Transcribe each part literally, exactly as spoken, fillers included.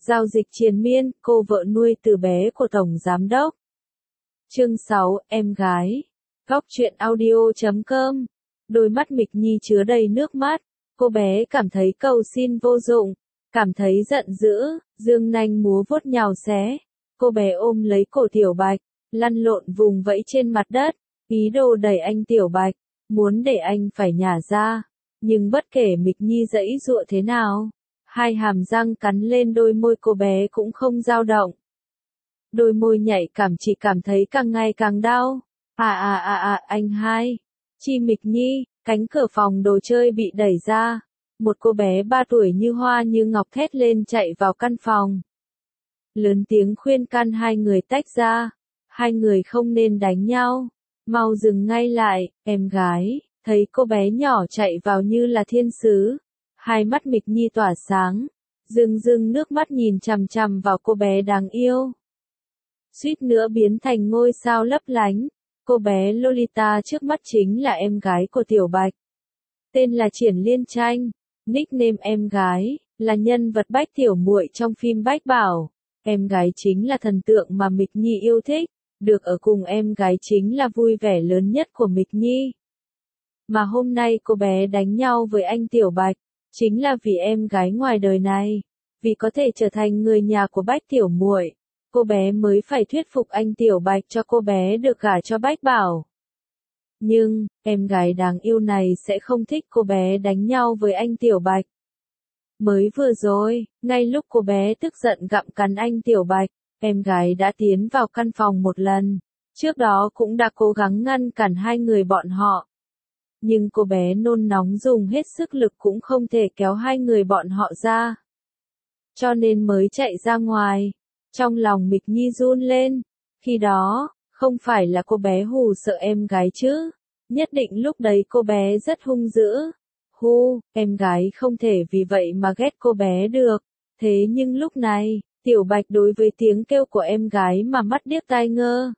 Giao dịch triền miên, cô vợ nuôi từ bé của Tổng Giám đốc. Chương sáu, em gái. Góc truyện audio chấm com. Đôi mắt Mịch Nhi chứa đầy nước mắt, cô bé cảm thấy cầu xin vô dụng, cảm thấy giận dữ, dương nanh múa vuốt nhào xé. Cô bé ôm lấy cổ Tiểu Bạch, lăn lộn vùng vẫy trên mặt đất, ý đồ đẩy anh Tiểu Bạch, muốn để anh phải nhả ra. Nhưng bất kể Mịch Nhi giãy giụa thế nào, hai hàm răng cắn lên đôi môi cô bé cũng không dao động. Đôi môi nhạy cảm chỉ cảm thấy càng ngày càng đau. À à à à, anh hai. Chi Mịch Nhi, cánh cửa phòng đồ chơi bị đẩy ra. Một cô bé ba tuổi như hoa như ngọc thét lên chạy vào căn phòng. Lớn tiếng khuyên can hai người tách ra. Hai người không nên đánh nhau. Mau dừng ngay lại, em gái. Thấy cô bé nhỏ chạy vào như là thiên sứ. Hai mắt Mịch Nhi tỏa sáng. Rưng rưng nước mắt nhìn chằm chằm vào cô bé đáng yêu. Suýt nữa biến thành ngôi sao lấp lánh. Cô bé Lolita trước mắt chính là em gái của Tiểu Bạch. Tên là Triển Liên Tranh. Nickname em gái, là nhân vật Bách Tiểu Muội trong phim Bách Bảo. Em gái chính là thần tượng mà Mịch Nhi yêu thích. Được ở cùng em gái chính là vui vẻ lớn nhất của Mịch Nhi. Mà hôm nay cô bé đánh nhau với anh Tiểu Bạch, chính là vì em gái ngoài đời này. Vì có thể trở thành người nhà của Bách Tiểu Muội, cô bé mới phải thuyết phục anh Tiểu Bạch cho cô bé được gả cho Bách Bảo. Nhưng, em gái đáng yêu này sẽ không thích cô bé đánh nhau với anh Tiểu Bạch. Mới vừa rồi, ngay lúc cô bé tức giận gặm cắn anh Tiểu Bạch, em gái đã tiến vào căn phòng một lần. Trước đó cũng đã cố gắng ngăn cản hai người bọn họ. Nhưng cô bé nôn nóng dùng hết sức lực cũng không thể kéo hai người bọn họ ra. Cho nên mới chạy ra ngoài. Trong lòng Mịch Nhi run lên. Khi đó, không phải là cô bé hù sợ em gái chứ. Nhất định lúc đấy cô bé rất hung dữ. Hu, em gái không thể vì vậy mà ghét cô bé được. Thế nhưng lúc này, Tiểu Bạch đối với tiếng kêu của em gái mà mắt điếc tai ngơ.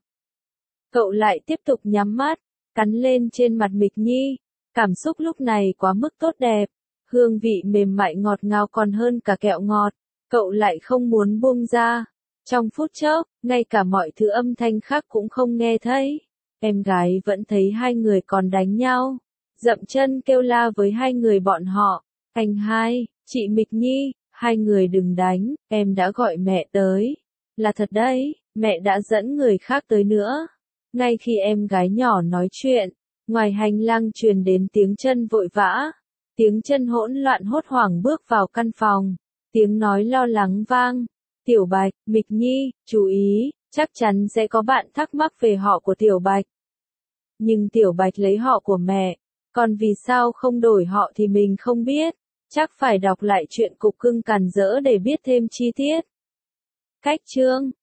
Cậu lại tiếp tục nhắm mắt, cắn lên trên mặt Mịch Nhi. Cảm xúc lúc này quá mức tốt đẹp. Hương vị mềm mại ngọt ngào còn hơn cả kẹo ngọt. Cậu lại không muốn buông ra. Trong phút chốc, ngay cả mọi thứ âm thanh khác cũng không nghe thấy. Em gái vẫn thấy hai người còn đánh nhau. Dậm chân kêu la với hai người bọn họ. Anh hai, chị Mịch Nhi, hai người đừng đánh, em đã gọi mẹ tới. Là thật đấy, mẹ đã dẫn người khác tới nữa. Ngay khi em gái nhỏ nói chuyện, ngoài hành lang truyền đến tiếng chân vội vã. Tiếng chân hỗn loạn hốt hoảng bước vào căn phòng. Tiếng nói lo lắng vang. Tiểu Bạch, Mịch Nhi, chú ý, chắc chắn sẽ có bạn thắc mắc về họ của Tiểu Bạch. Nhưng Tiểu Bạch lấy họ của mẹ, còn vì sao không đổi họ thì mình không biết. Chắc phải đọc lại chuyện Cục Cưng Càn Rỡ để biết thêm chi tiết. Cách chương